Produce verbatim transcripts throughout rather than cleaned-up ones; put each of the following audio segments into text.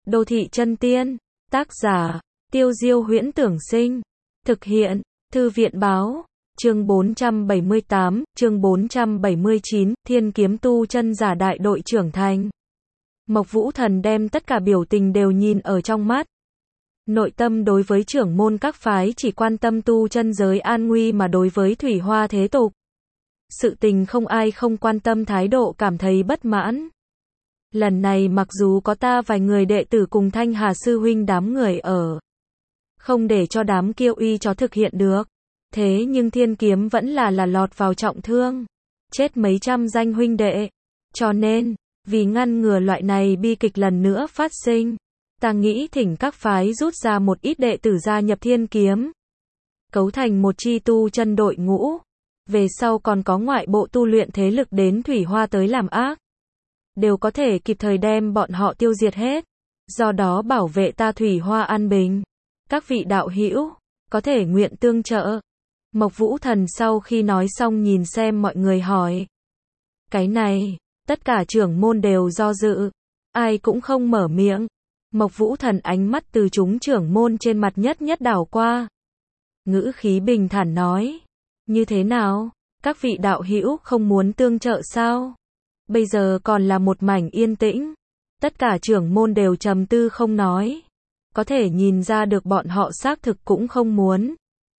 Đô thị chân tiên. Tác giả, Tiêu Diêu Huyễn Tưởng Sinh. Thực hiện, Thư viện Báo. Chương bốn trăm bảy mươi tám, chương bốn trăm bảy mươi chín, Thiên Kiếm Tu Chân Giả đại đội trưởng thành. Mộc Vũ Thần đem tất cả biểu tình đều nhìn ở trong mắt. Nội tâm đối với trưởng môn các phái chỉ quan tâm tu chân giới an nguy, mà đối với thủy hoa thế tục, sự tình không ai không quan tâm, thái độ cảm thấy bất mãn. Lần này mặc dù có ta vài người đệ tử cùng Thanh Hà sư huynh đám người ở, không để cho đám kia uy chó thực hiện được, thế nhưng thiên kiếm vẫn là là lọt vào trọng thương, chết mấy trăm danh huynh đệ. Cho nên, vì ngăn ngừa loại này bi kịch lần nữa phát sinh, ta nghĩ thỉnh các phái rút ra một ít đệ tử gia nhập thiên kiếm, cấu thành một chi tu chân đội ngũ. Về sau còn có ngoại bộ tu luyện thế lực đến thủy hoa tới làm ác, đều có thể kịp thời đem bọn họ tiêu diệt hết, do đó bảo vệ ta thủy hoa an bình. Các vị đạo hữu có thể nguyện tương trợ. Mộc Vũ Thần sau khi nói xong nhìn xem mọi người hỏi. Cái này, tất cả trưởng môn đều do dự, ai cũng không mở miệng. Mộc Vũ Thần ánh mắt từ chúng trưởng môn trên mặt nhất nhất đảo qua, ngữ khí bình thản nói: như thế nào, các vị đạo hữu không muốn tương trợ sao? Bây giờ còn là một mảnh yên tĩnh, tất cả trưởng môn đều trầm tư không nói, có thể nhìn ra được bọn họ xác thực cũng không muốn.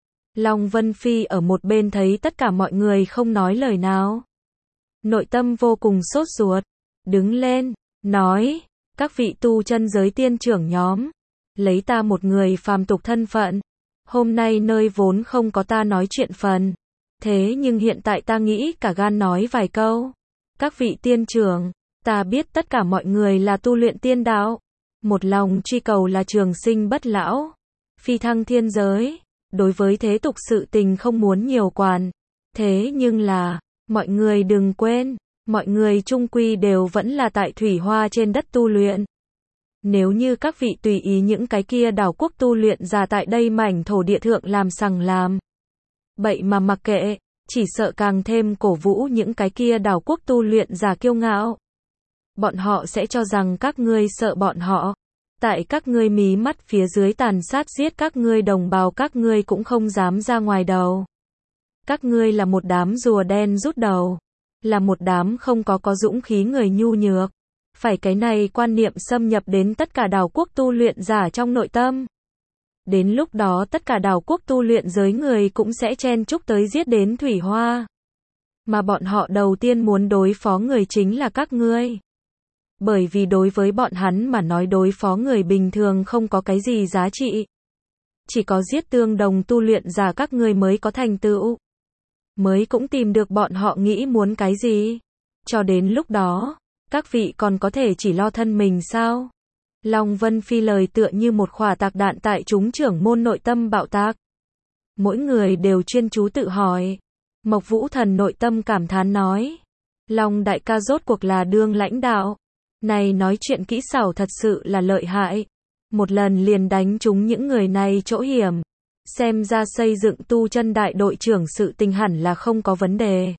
Long Vân Phi ở một bên thấy tất cả mọi người không nói lời nào, nội tâm vô cùng sốt ruột, đứng lên, nói: các vị tu chân giới tiên trưởng nhóm, lấy ta một người phàm tục thân phận, hôm nay nơi vốn không có ta nói chuyện phần, thế nhưng hiện tại ta nghĩ cả gan nói vài câu. Các vị tiên trưởng, ta biết tất cả mọi người là tu luyện tiên đạo, một lòng truy cầu là trường sinh bất lão, phi thăng thiên giới, đối với thế tục sự tình không muốn nhiều quản. Thế nhưng là, mọi người đừng quên, mọi người chung quy đều vẫn là tại thủy hoa trên đất tu luyện. Nếu như các vị tùy ý những cái kia đảo quốc tu luyện giả tại đây mảnh thổ địa thượng làm sằng làm bậy mà mặc kệ, chỉ sợ càng thêm cổ vũ những cái kia đảo quốc tu luyện giả kiêu ngạo. Bọn họ sẽ cho rằng các ngươi sợ bọn họ, tại các ngươi mí mắt phía dưới tàn sát giết các ngươi đồng bào, các ngươi cũng không dám ra ngoài đầu. Các ngươi là một đám rùa đen rút đầu, là một đám không có có dũng khí người nhu nhược. Phải cái này quan niệm xâm nhập đến tất cả đảo quốc tu luyện giả trong nội tâm. Đến lúc đó tất cả đảo quốc tu luyện giới người cũng sẽ chen chúc tới giết đến thủy hoa. Mà bọn họ đầu tiên muốn đối phó người chính là các ngươi. Bởi vì đối với bọn hắn mà nói, đối phó người bình thường không có cái gì giá trị. Chỉ có giết tương đồng tu luyện giả các ngươi mới có thành tựu, mới cũng tìm được bọn họ nghĩ muốn cái gì. Cho đến lúc đó, các vị còn có thể chỉ lo thân mình sao? Long Vân Phi lời tựa như một quả tạc đạn tại chúng trưởng môn nội tâm bạo tạc. Mỗi người đều chuyên chú tự hỏi. Mộc Vũ Thần nội tâm cảm thán nói: Long đại ca rốt cuộc là đương lãnh đạo, này nói chuyện kỹ xảo thật sự là lợi hại, một lần liền đánh trúng những người này chỗ hiểm. Xem ra xây dựng tu chân đại đội trưởng sự tình hẳn là không có vấn đề.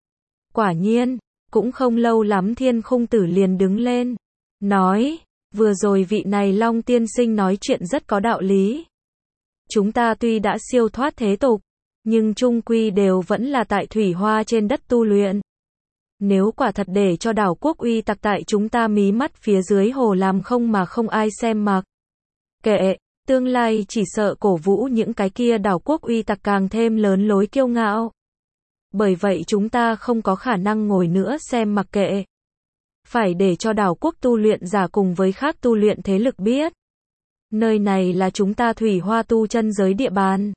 Quả nhiên, cũng không lâu lắm Thiên Khung Tử liền đứng lên, nói: vừa rồi vị này Long tiên sinh nói chuyện rất có đạo lý. Chúng ta tuy đã siêu thoát thế tục, nhưng chung quy đều vẫn là tại thủy hoa trên đất tu luyện. Nếu quả thật để cho đảo quốc uy tặc tại chúng ta mí mắt phía dưới hồ làm không mà không ai xem mặc kệ, tương lai chỉ sợ cổ vũ những cái kia đảo quốc uy tặc càng thêm lớn lối kiêu ngạo. Bởi vậy chúng ta không có khả năng ngồi nữa xem mặc kệ. Phải để cho đảo quốc tu luyện giả cùng với khác tu luyện thế lực biết, nơi này là chúng ta thủy hoa tu chân giới địa bàn.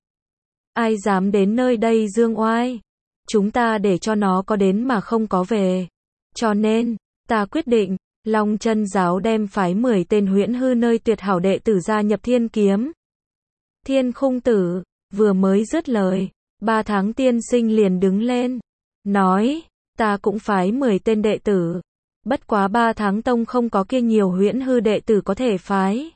Ai dám đến nơi đây dương oai, chúng ta để cho nó có đến mà không có về. Cho nên, ta quyết định, Long chân giáo đem phái mười tên huyễn hư nơi tuyệt hảo đệ tử gia nhập thiên kiếm. Thiên Khung Tử vừa mới dứt lời, ba tháng tiên sinh liền đứng lên, nói: ta cũng phái mười tên đệ tử. Bất quá ba tháng tông không có kia nhiều huyễn hư đệ tử có thể phái,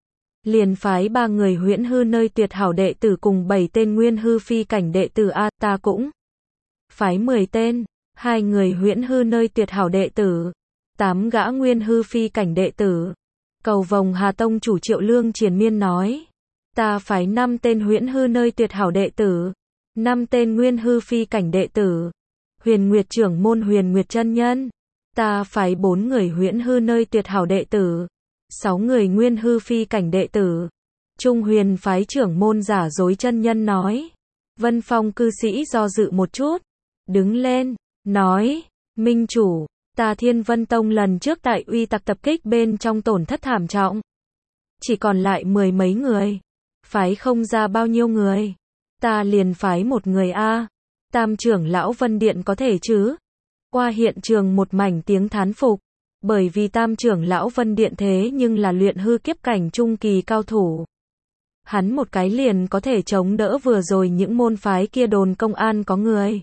liền phái ba người huyễn hư nơi tuyệt hảo đệ tử cùng bảy tên nguyên hư phi cảnh đệ tử. A, ta cũng phái mười tên, hai người huyễn hư nơi tuyệt hảo đệ tử, tám gã nguyên hư phi cảnh đệ tử, Cầu Vồng Hà Tông chủ Triệu Lương triền miên nói. Ta phái năm tên huyễn hư nơi tuyệt hảo đệ tử. Năm tên nguyên hư phi cảnh đệ tử. Huyền Nguyệt trưởng môn Huyền Nguyệt chân nhân. Ta phái bốn người huyễn hư nơi tuyệt hảo đệ tử. Sáu người nguyên hư phi cảnh đệ tử. Trung Huyền phái trưởng môn giả dối chân nhân nói. Vân Phong cư sĩ do dự một chút. Đứng lên, nói. Minh chủ, ta Thiên Vân Tông lần trước tại uy tặc tập kích bên trong tổn thất thảm trọng. Chỉ còn lại mười mấy người. Phái không ra bao nhiêu người. Ta liền phái một người a. Tam trưởng lão Vân Điện có thể chứ? Qua hiện trường một mảnh tiếng thán phục. Bởi vì tam trưởng lão Vân Điện thế nhưng là luyện hư kiếp cảnh trung kỳ cao thủ. Hắn một cái liền có thể chống đỡ vừa rồi những môn phái kia đồn công an có người.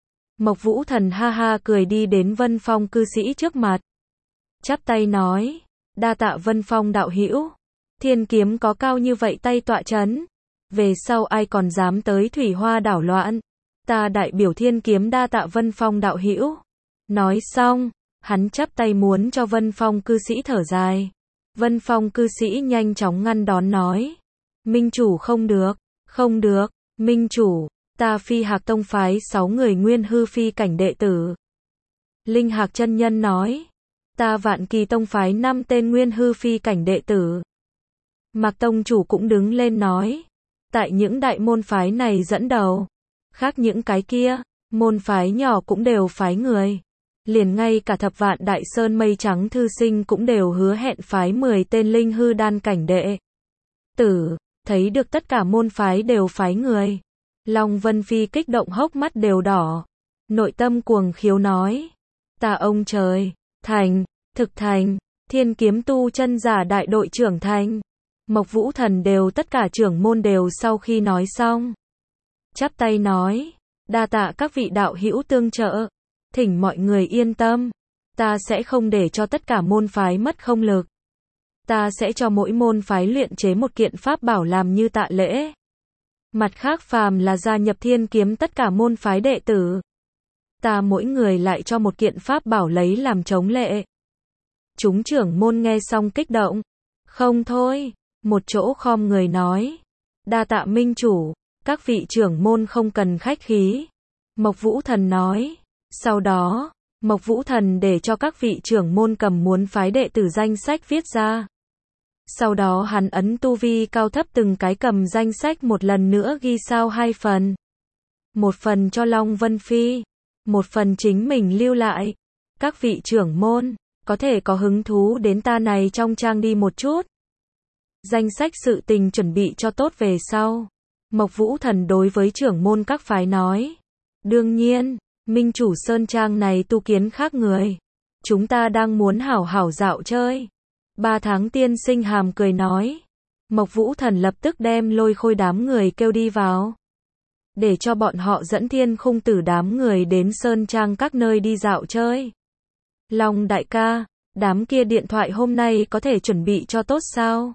Mộc Vũ Thần ha ha cười đi đến Vân Phong cư sĩ trước mặt. Chắp tay nói. Đa tạ Vân Phong đạo hữu. Thiên kiếm có cao như vậy tay tọa chấn. Về sau ai còn dám tới Thủy Hoa đảo loạn. Ta đại biểu Thiên kiếm đa tạ Vân Phong đạo hữu. Nói xong, hắn chắp tay muốn cho Vân Phong cư sĩ thở dài. Vân Phong cư sĩ nhanh chóng ngăn đón nói. Minh chủ không được, không được, Minh chủ, ta Phi Hạc Tông phái sáu người nguyên hư phi cảnh đệ tử. Linh Hạc chân nhân nói. Ta Vạn Kỳ Tông phái năm tên nguyên hư phi cảnh đệ tử. Mạc Tông chủ cũng đứng lên nói. Tại những đại môn phái này dẫn đầu. Khác những cái kia, môn phái nhỏ cũng đều phái người. Liền ngay cả Thập Vạn Đại Sơn Mây Trắng thư sinh cũng đều hứa hẹn phái mười tên linh hư đan cảnh đệ tử. Thấy được tất cả môn phái đều phái người. Long Vân Phi kích động hốc mắt đều đỏ. Nội tâm cuồng khiếu nói. Ta ông trời, thành, thực thành, Thiên kiếm tu chân giả đại đội trưởng thành. Mộc Vũ Thần đều tất cả trưởng môn đều sau khi nói xong. Chắp tay nói. Đa tạ các vị đạo hữu tương trợ. Thỉnh mọi người yên tâm. Ta sẽ không để cho tất cả môn phái mất không lực. Ta sẽ cho mỗi môn phái luyện chế một kiện pháp bảo làm như tạ lễ. Mặt khác phàm là gia nhập Thiên kiếm tất cả môn phái đệ tử. Ta mỗi người lại cho một kiện pháp bảo lấy làm chống lệ. Chúng trưởng môn nghe xong kích động. Không thôi, một chỗ khom người nói. Đa tạ Minh chủ, các vị trưởng môn không cần khách khí. Mộc Vũ Thần nói. Sau đó, Mộc Vũ Thần để cho các vị trưởng môn cầm muốn phái đệ tử danh sách viết ra. Sau đó hắn ấn tu vi cao thấp từng cái cầm danh sách một lần nữa ghi sao hai phần. Một phần cho Long Vân Phi, một phần chính mình lưu lại. Các vị trưởng môn, có thể có hứng thú đến ta này trong trang đi một chút. Danh sách sự tình chuẩn bị cho tốt về sau. Mộc Vũ Thần đối với trưởng môn các phái nói. Đương nhiên, Minh chủ sơn trang này tu kiến khác người. Chúng ta đang muốn hảo hảo dạo chơi. Ba tháng tiên sinh hàm cười nói. Mộc Vũ Thần lập tức đem Lôi Khôi đám người kêu đi vào. Để cho bọn họ dẫn Thiên Khung Tử đám người đến sơn trang các nơi đi dạo chơi. Long đại ca, đám kia điện thoại hôm nay có thể chuẩn bị cho tốt sao?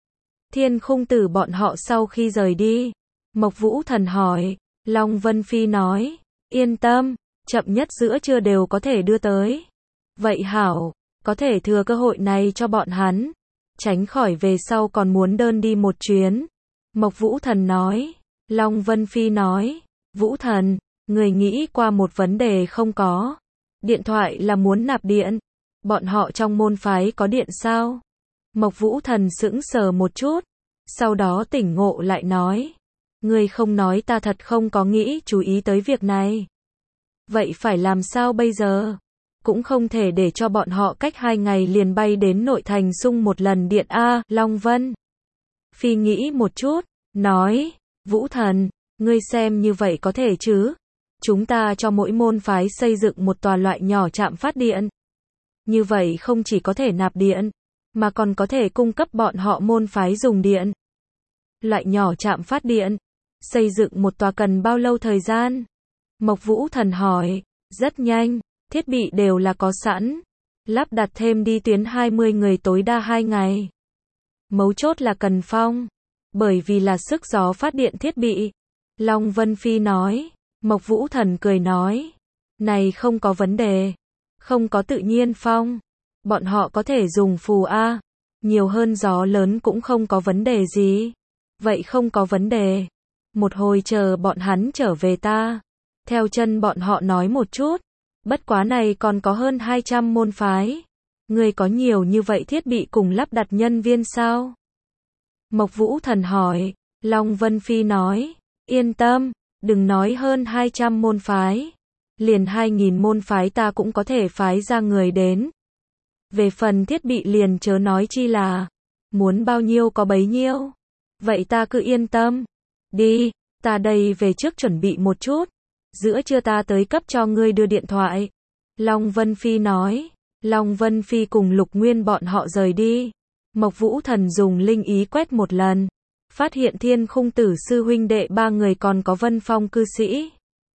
Thiên Khung Tử bọn họ sau khi rời đi. Mộc Vũ Thần hỏi. Long Vân Phi nói. Yên tâm, chậm nhất giữa trưa đều có thể đưa tới. Vậy hảo, có thể thừa cơ hội này cho bọn hắn. Tránh khỏi về sau còn muốn đơn đi một chuyến. Mộc Vũ Thần nói. Long Vân Phi nói. Vũ Thần, người nghĩ qua một vấn đề không có. Điện thoại là muốn nạp điện. Bọn họ trong môn phái có điện sao? Mộc Vũ Thần sững sờ một chút. Sau đó tỉnh ngộ lại nói. Ngươi không nói ta thật không có nghĩ chú ý tới việc này. Vậy phải làm sao bây giờ? Cũng không thể để cho bọn họ cách hai ngày liền bay đến nội thành xung một lần điện A. Long Vân Phi nghĩ một chút, nói. Vũ Thần, ngươi xem như vậy có thể chứ? Chúng ta cho mỗi môn phái xây dựng một tòa loại nhỏ trạm phát điện. Như vậy không chỉ có thể nạp điện, mà còn có thể cung cấp bọn họ môn phái dùng điện. Loại nhỏ trạm phát điện, xây dựng một tòa cần bao lâu thời gian? Mộc Vũ Thần hỏi. Rất nhanh, thiết bị đều là có sẵn. Lắp đặt thêm đi tuyến hai mươi người tối đa hai ngày. Mấu chốt là cần phong. Bởi vì là sức gió phát điện thiết bị. Long Vân Phi nói. Mộc Vũ Thần cười nói. Này không có vấn đề. Không có tự nhiên phong. Bọn họ có thể dùng phù A. Nhiều hơn gió lớn cũng không có vấn đề gì. Vậy không có vấn đề. Một hồi chờ bọn hắn trở về ta. Theo chân bọn họ nói một chút. Bất quá này còn có hơn hai trăm môn phái. Ngươi có nhiều như vậy thiết bị cùng lắp đặt nhân viên sao? Mộc Vũ Thần hỏi. Long Vân Phi nói. Yên tâm, đừng nói hơn hai trăm môn phái. Liền hai nghìn môn phái ta cũng có thể phái ra người đến. Về phần thiết bị liền chớ nói chi là. Muốn bao nhiêu có bấy nhiêu. Vậy ta cứ yên tâm. Đi, ta đây về trước chuẩn bị một chút. Giữa trưa ta tới cấp cho ngươi đưa điện thoại. Long Vân Phi nói. Long Vân Phi cùng Lục Nguyên bọn họ rời đi. Mộc Vũ Thần dùng linh ý quét một lần. Phát hiện Thiên Khung Tử sư huynh đệ ba người còn có Vân Phong cư sĩ.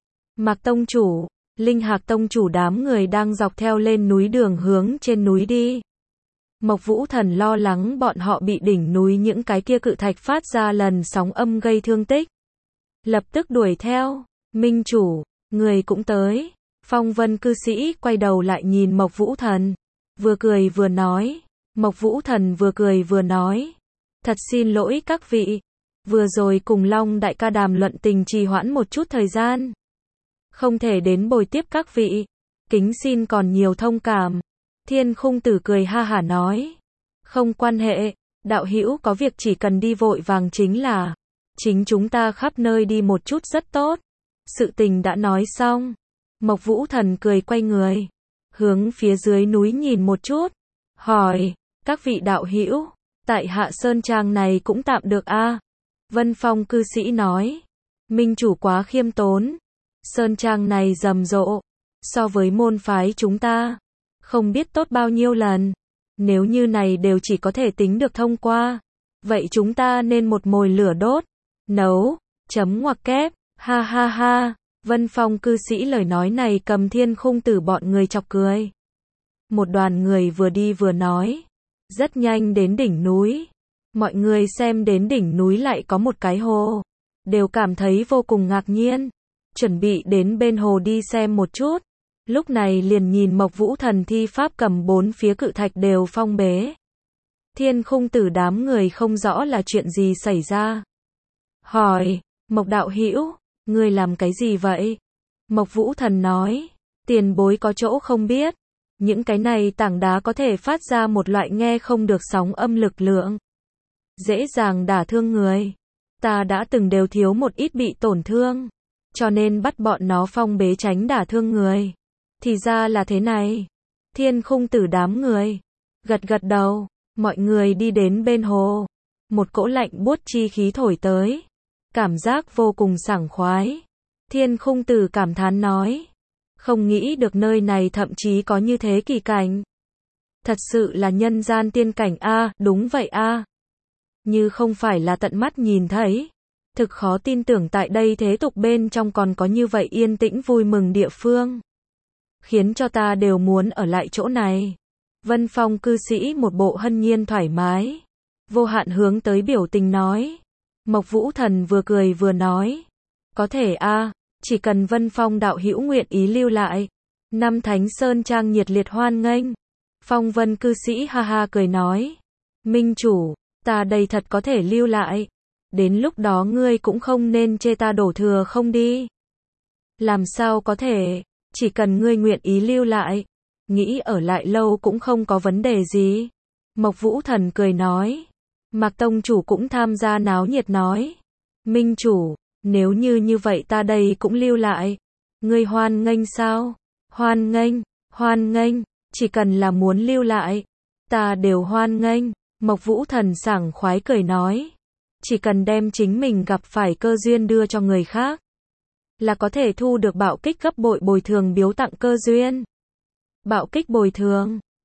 Mạc Tông Chủ, Linh Hạc Tông Chủ đám người đang dọc theo lên núi đường hướng trên núi đi. Mộc Vũ Thần lo lắng bọn họ bị đỉnh núi những cái kia cự thạch phát ra lần sóng âm gây thương tích. Lập tức đuổi theo. Minh Chủ, người cũng tới. Phong Vân cư sĩ quay đầu lại nhìn Mộc Vũ Thần. Vừa cười vừa nói. Mộc Vũ Thần vừa cười vừa nói. Thật xin lỗi các vị. Vừa rồi cùng Long đại ca đàm luận tình trì hoãn một chút thời gian. Không thể đến bồi tiếp các vị. Kính xin còn nhiều thông cảm. Thiên Khung Tử cười ha hả nói. Không quan hệ. Đạo hữu có việc chỉ cần đi vội vàng chính là. Chính chúng ta khắp nơi đi một chút rất tốt. Sự tình đã nói xong. Mộc Vũ Thần cười quay người. Hướng phía dưới núi nhìn một chút. Hỏi. Các vị đạo hữu. Tại Hạ Sơn Trang này cũng tạm được a. Vân Phong cư sĩ nói. Minh Chủ quá khiêm tốn. Sơn Trang này rầm rộ. So với môn phái chúng ta. Không biết tốt bao nhiêu lần. Nếu như này đều chỉ có thể tính được thông qua. Vậy chúng ta nên một mồi lửa đốt. Nấu. Chấm ngoặc kép. Ha ha ha. Vân Phong cư sĩ lời nói này cầm Thiên Khung Tử bọn người chọc cười. Một đoàn người vừa đi vừa nói. Rất nhanh đến đỉnh núi. Mọi người xem đến đỉnh núi lại có một cái hồ. Đều cảm thấy vô cùng ngạc nhiên. Chuẩn bị đến bên hồ đi xem một chút. Lúc này liền nhìn Mộc Vũ Thần thi pháp cầm bốn phía cự thạch đều phong bế. Thiên Khung Tử đám người không rõ là chuyện gì xảy ra. Hỏi, Mộc đạo hữu, ngươi làm cái gì vậy? Mộc Vũ Thần nói, tiền bối có chỗ không biết. Những cái này tảng đá có thể phát ra một loại nghe không được sóng âm lực lượng. Dễ dàng đả thương người. Ta đã từng đều thiếu một ít bị tổn thương. Cho nên bắt bọn nó phong bế tránh đả thương người. Thì ra là thế này. Thiên Khung Tử đám người. Gật gật đầu. Mọi người đi đến bên hồ. Một cỗ lạnh buốt chi khí thổi tới. Cảm giác vô cùng sảng khoái. Thiên Khung Tử cảm thán nói. Không nghĩ được nơi này thậm chí có như thế kỳ cảnh. Thật sự là nhân gian tiên cảnh a, đúng vậy a. Như không phải là tận mắt nhìn thấy. Thực khó tin tưởng tại đây thế tục bên trong còn có như vậy yên tĩnh vui mừng địa phương. Khiến cho ta đều muốn ở lại chỗ này. Vân Phong cư sĩ một bộ hân nhiên thoải mái. Vô hạn hướng tới biểu tình nói. Mộc Vũ Thần vừa cười vừa nói. Có thể a, chỉ cần Vân Phong đạo hữu nguyện ý lưu lại. Năm Thánh Sơn Trang nhiệt liệt hoan nghênh. Phong Vân cư sĩ ha ha cười nói. Minh Chủ, ta đây thật có thể lưu lại. Đến lúc đó ngươi cũng không nên chê ta đổ thừa không đi. Làm sao có thể, chỉ cần ngươi nguyện ý lưu lại. Nghĩ ở lại lâu cũng không có vấn đề gì. Mộc Vũ Thần cười nói. Mạc Tông Chủ cũng tham gia náo nhiệt nói. Minh Chủ, nếu như như vậy ta đây cũng lưu lại. Ngươi hoan nghênh sao? Hoan nghênh, hoan nghênh, chỉ cần là muốn lưu lại. Ta đều hoan nghênh. Mộc Vũ Thần sảng khoái cười nói. Chỉ cần đem chính mình gặp phải cơ duyên đưa cho người khác. Là có thể thu được bạo kích gấp bội bồi thường biếu tặng cơ duyên. Bạo kích bồi thường.